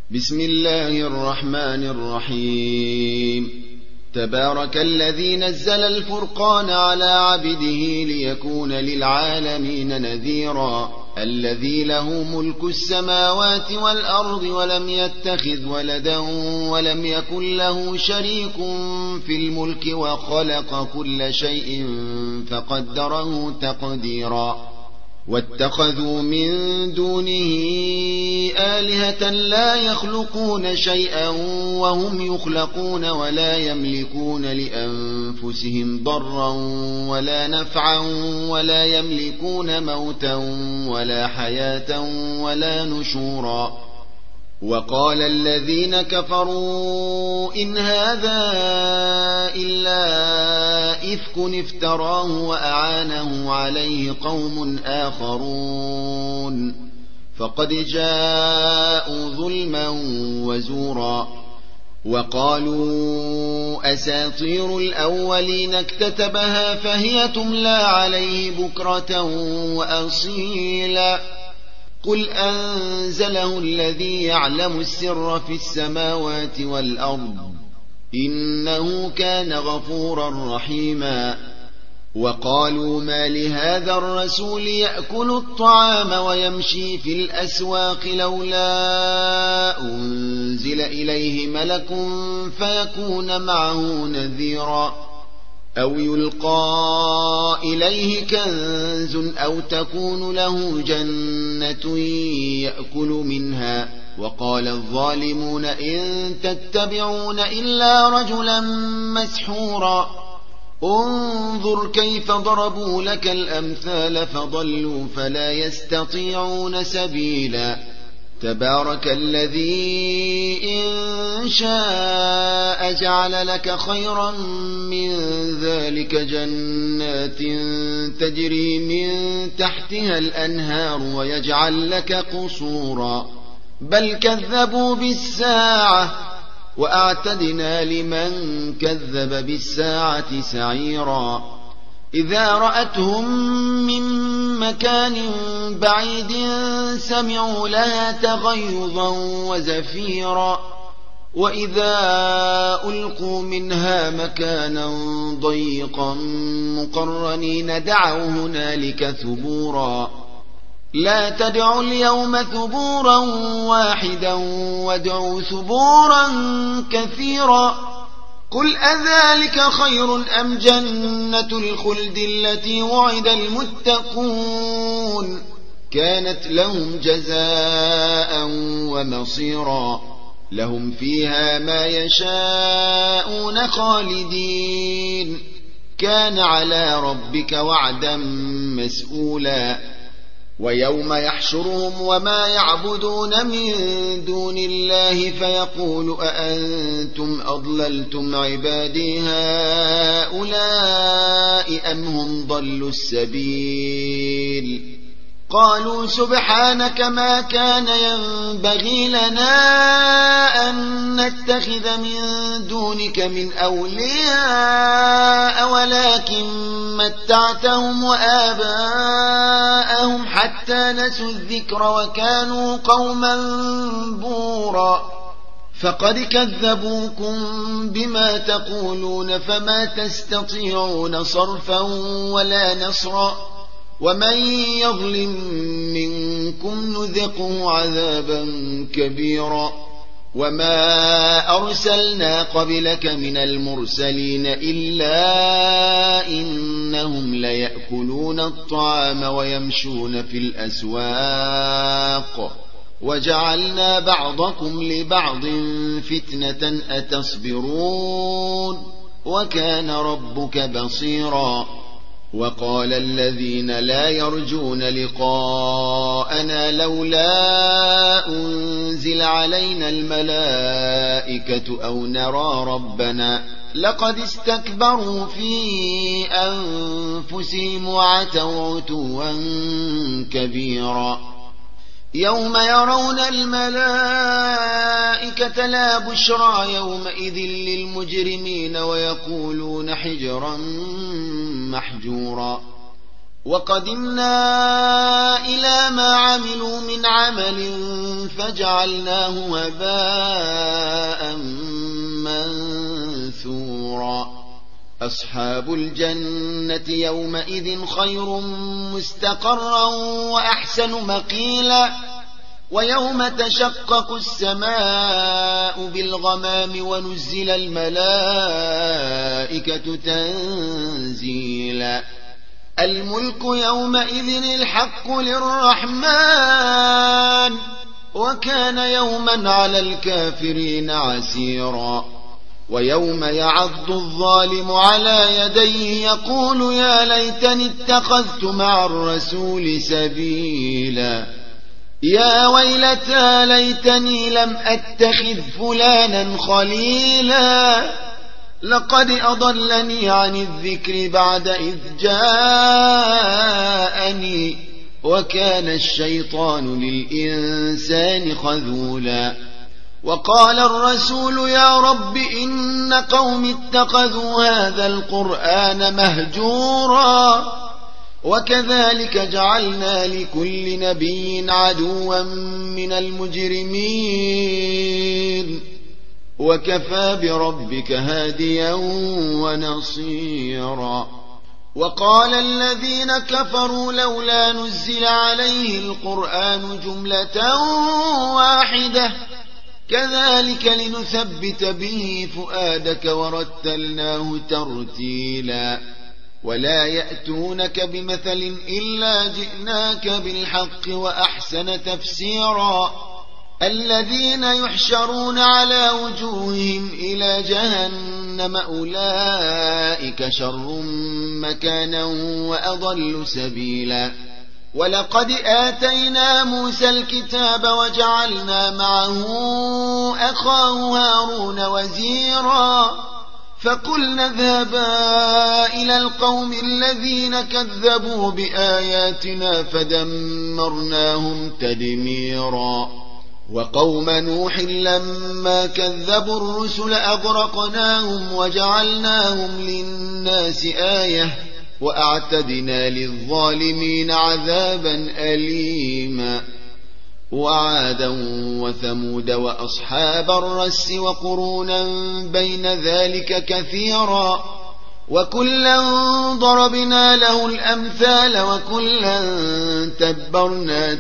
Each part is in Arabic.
بسم الله الرحمن الرحيم. تبارك الذي نزل الفرقان على عبده ليكون للعالمين نذيرا. الذي له ملك السماوات والأرض ولم يتخذ ولدا ولم يكن له شريك في الملك وخلق كل شيء فقدره تقديرا. واتخذوا من دونه آلهة لا يخلقون شيئا وهم يخلقون ولا يملكون لأنفسهم ضرا ولا نفعا ولا يملكون موتا ولا حياة ولا نشورا. وقال الذين كفروا إن هذا إلا إفك افتراه وأعانه عليه قوم آخرون فقد جاءوا ظلما وزورا. وقالوا أساطير الأولين اكتتبها فهي تملى عليه بكرة وأصيلا. قل أنزله الذي يعلم السر في السماوات والأرض إنه كان غفورا رحيما. وقالوا ما لهذا الرسول يأكل الطعام ويمشي في الأسواق لولا أنزل إليه ملك فيكون معه نذيرا أو يلقى إليه كنز أو تكون له جنة يأكل منها. وقال الظالمون إن تتبعون إلا رجلا مسحورا. انظر كيف ضربوا لك الأمثال فضلوا فلا يستطيعون سبيلا. تبارك الذي إن شاء جعل لك خيرا من ذلك جنات تجري من تحتها الأنهار ويجعل لك قصورا. بل كذبوا بالساعة وأعتدنا لمن كذب بالساعة سعيرا. إذا رأتهم من مكان بعيد سمعوا لها تغيظا وزفيرا. وإذا ألقوا منها مكانا ضيقا مقرنين دعوا هنالك ثبورا. لا تدعوا اليوم ثبورا واحدا وادعوا ثبورا كثيرا. قل أذلك خير أم جنة الخلد التي وعد المتقون كانت لهم جزاء ومصيرا. لهم فيها ما يشاءون خالدين كان على ربك وعدا مسئولا. ويوم يحشرهم وما يعبدون من دون الله فيقول أأنتم أضللتم عبادي هؤلاء أم هم ضلوا السبيل. قالوا سبحانك ما كان ينبغي لنا أن نتخذ من دونك من أولياء ولكن متعتهم وآباءهم حتى نسوا الذكر وكانوا قوما بورا. فقد كذبوكم بما تقولون فما تستطيعون صرفا ولا نصرا. ومن يظلم منكم نذقه عذابا كبيرا. وما أرسلنا قبلك من المرسلين إلا إنهم ليأكلون الطعام ويمشون في الأسواق وجعلنا بعضكم لبعض فتنة أتصبرون وكان ربك بصيرا. وقال الذين لا يرجون لقاءنا لولا أنزل علينا الملائكة أو نرى ربنا لقد استكبروا في أنفسهم وعتوا عتوا كبيرا. يوم يرون الملائكة لا بشرى يومئذ للمجرمين ويقولون حجرا محجورا. وقدمنا إلى ما عملوا من عمل فجعلناه هباء منثورا أصحاب الجنة يومئذ خير مستقرا وأحسن مقيلا ويوم تشقق السماء بالغمام ونزل الملائكة تنزيلا الملك يومئذ الحق للرحمن وكان يوما على الكافرين عسيرا ويوم يعض الظالم على يديه يقول يا ليتني اتخذت مع الرسول سبيلا يا ويلتى ليتني لم أتخذ فلانا خليلا لقد أضلني عن الذكر بعد إذ جاءني وكان الشيطان للإنسان خذولا وقال الرسول يا رب إن قوم اتخذوا هذا القرآن مهجورا وكذلك جعلنا لكل نبي عدوا من المجرمين وكفى بربك هاديا ونصيرا وقال الذين كفروا لولا نزل عليه القرآن جملة واحدة كذلك لنثبت به فؤادك ورتلناه ترتيلا ولا يأتونك بمثل إلا جئناك بالحق وأحسن تفسيرا الذين يحشرون على وجوههم إلى جهنم أولئك شر مكانا وأضل سبيلا ولقد آتينا موسى الكتاب وجعلنا معه أخاه هارون وزيرا فقلنا اذهبا إلى القوم الذين كذبوا بآياتنا فدمرناهم تدميرا وقوم نوح لما كذبوا الرسل أغرقناهم وجعلناهم للناس آية وأعتدنا للظالمين عذابا أليما وعادا وثمود وأصحاب الرس وقرونا بين ذلك كثيرا وكلا ضربنا له الأمثال وكلا تبرنا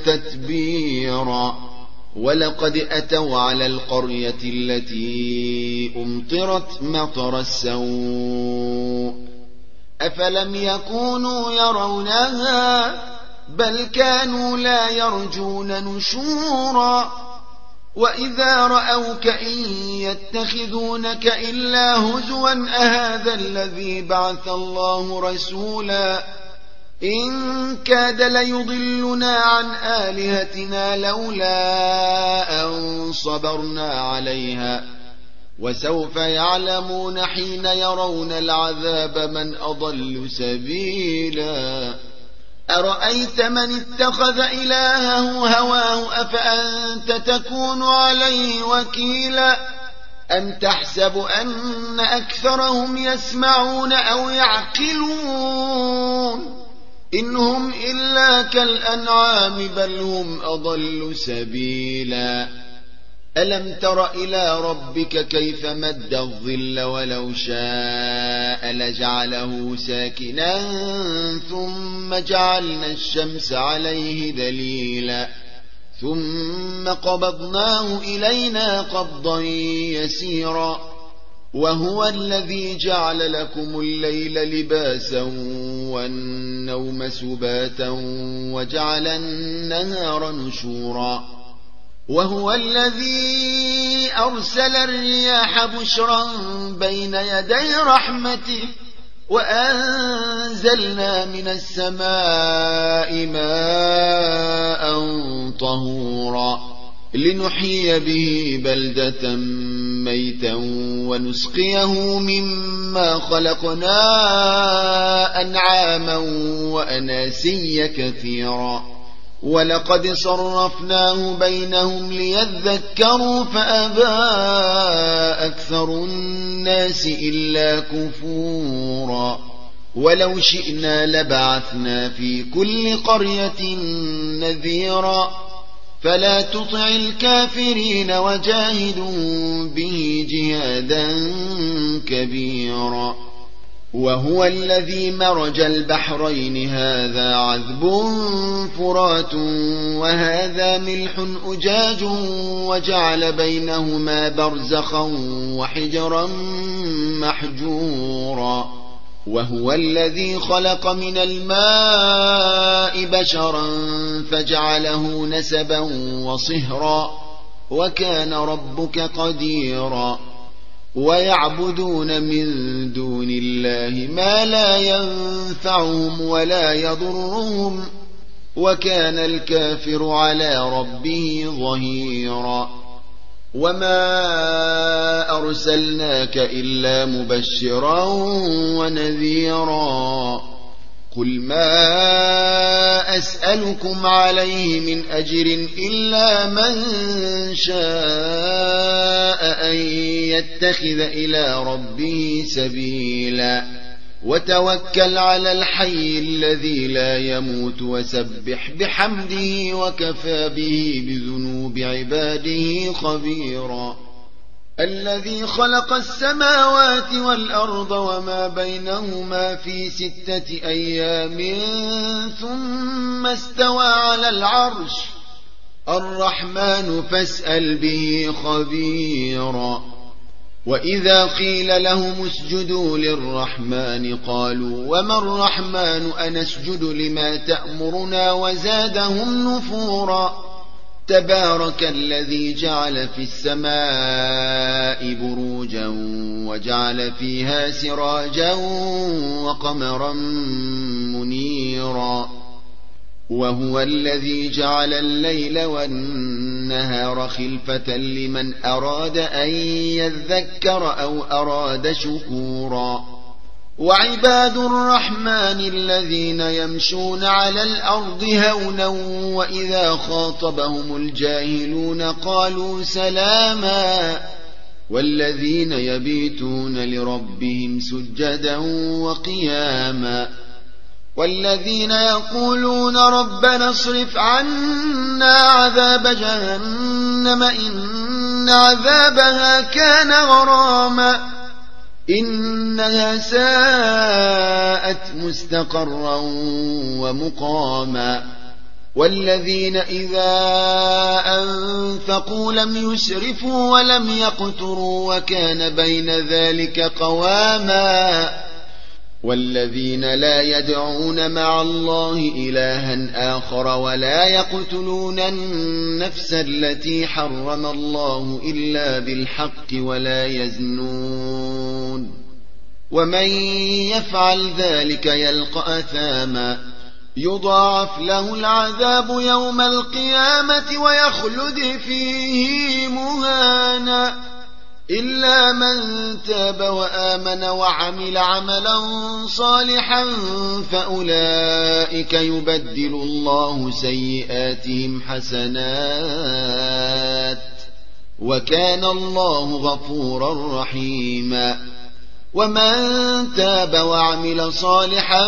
تتبيرا ولقد أتوا على القرية التي أمطرت مطر السوء أفلم يكونوا يرونها بل كانوا لا يرجون نشورا وإذا رأوك إن يتخذونك إلا هزوا أهذا الذي بعث الله رسولا إن كاد ليضلنا عن آلهتنا لولا أن صبرنا عليها وسوف يعلمون حين يرون العذاب من أضل سبيلا أرأيت من اتخذ إلهه هواه أفأنت تكون عليه وكيلا أم تحسب أن أكثرهم يسمعون أو يعقلون إن هم إلا كالأنعام بل هم أضل سبيلا ألم تر إلى ربك كيف مد الظل ولو شاء لجعله ساكنا ثم جعلنا الشمس عليه دليلا ثم قبضناه إلينا قبضا يسيرا وهو الذي جعل لكم الليل لباسا والنوم سباتا وجعل النهار نشورا وهو الذي أرسل الرياح بشرا بين يدي رحمته وأنزلنا من السماء ماء طهورا لنحيي به بلدة ميتا ونسقيه مما خلقنا أنعاما وأناسيا كثيرا ولقد صرفناه بينهم ليذكروا فأبى أكثر الناس إلا كفورا ولو شئنا لبعثنا في كل قرية نذيرا فلا تطع الكافرين وجاهدوا به جهادا كبيرا وهو الذي مرج البحرين هذا عذب فرات وهذا ملح أجاج وجعل بينهما برزخا وحجرا محجورا وهو الذي خلق من الماء بشرا فجعله نسبا وصهرا وكان ربك قديرا ويعبدون من دون الله ما لا ينفعهم ولا يضرهم وكان الكافر على ربه ظهيرا وما أرسلناك إلا مبشرا ونذيرا قل ما أسألكم عليه من أجر إلا من شاء أن يتخذ إلى ربه سبيلا وتوكل على الحي الذي لا يموت وسبح بحمده وكفى به بذنوب عباده خبيرا الذي خلق السماوات والأرض وما بينهما في 6 أيام ثم استوى على العرش الرحمن فاسأل به خبيرا وإذا قيل لهم اسجدوا للرحمن قالوا وما الرحمن أنسجد لما تأمرنا وزادهم نفورا تبارك الذي جعل في السماء بروجا وجعل فيها سراجا وقمرا منيرا وهو الذي جعل الليل والنهار خلفة لمن أراد أن يذكر أو أراد شكورا وعباد الرحمن الذين يمشون على الأرض هونا وإذا خاطبهم الجاهلون قالوا سلاما والذين يبيتون لربهم سجدا وقياما والذين يقولون ربنا اصرف عنا عذاب جهنم إن عذابها كان غراما إنها ساءت مستقرا ومقاما والذين إذا أنفقوا لم يسرفوا ولم يقتروا وكان بين ذلك قواما والذين لا يدعون مع الله إلها آخر ولا يقتلون النفس التي حرم الله إلا بالحق ولا يزنون ومن يفعل ذلك يلقى أثاما يضاعف له العذاب يوم القيامة ويخلد فيه مهانا إلا من تاب وآمن وعمل عملا صالحا فأولئك يبدل الله سيئاتهم حسنات وكان الله غفورا رحيما ومن تاب وعمل صالحا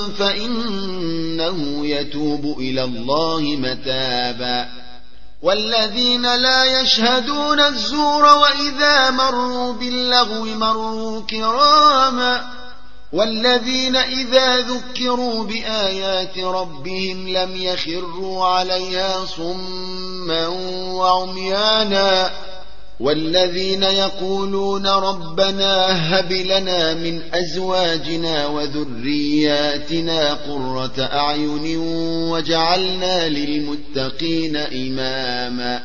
فإنه يتوب إلى الله متابا والذين لا يشهدون الزور وإذا مروا باللغو مروا كراما والذين إذا ذكروا بآيات ربهم لم يخروا عليها صما وعميانا والذين يقولون ربنا هب لنا من أزواجنا وذرياتنا قرة أعين وجعلنا للمتقين إماما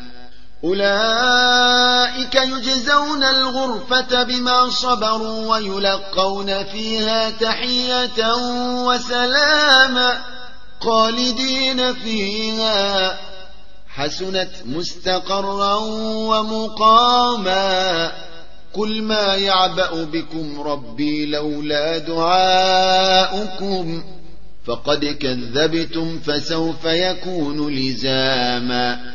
أولئك يجزون الغرفة بما صبروا ويلقون فيها تحية وسلاما خالدين فيها حسنت مستقرا ومقاما قل ما يعبأ بكم ربي لولا دعاؤكم فقد كذبتم فسوف يكون لزاما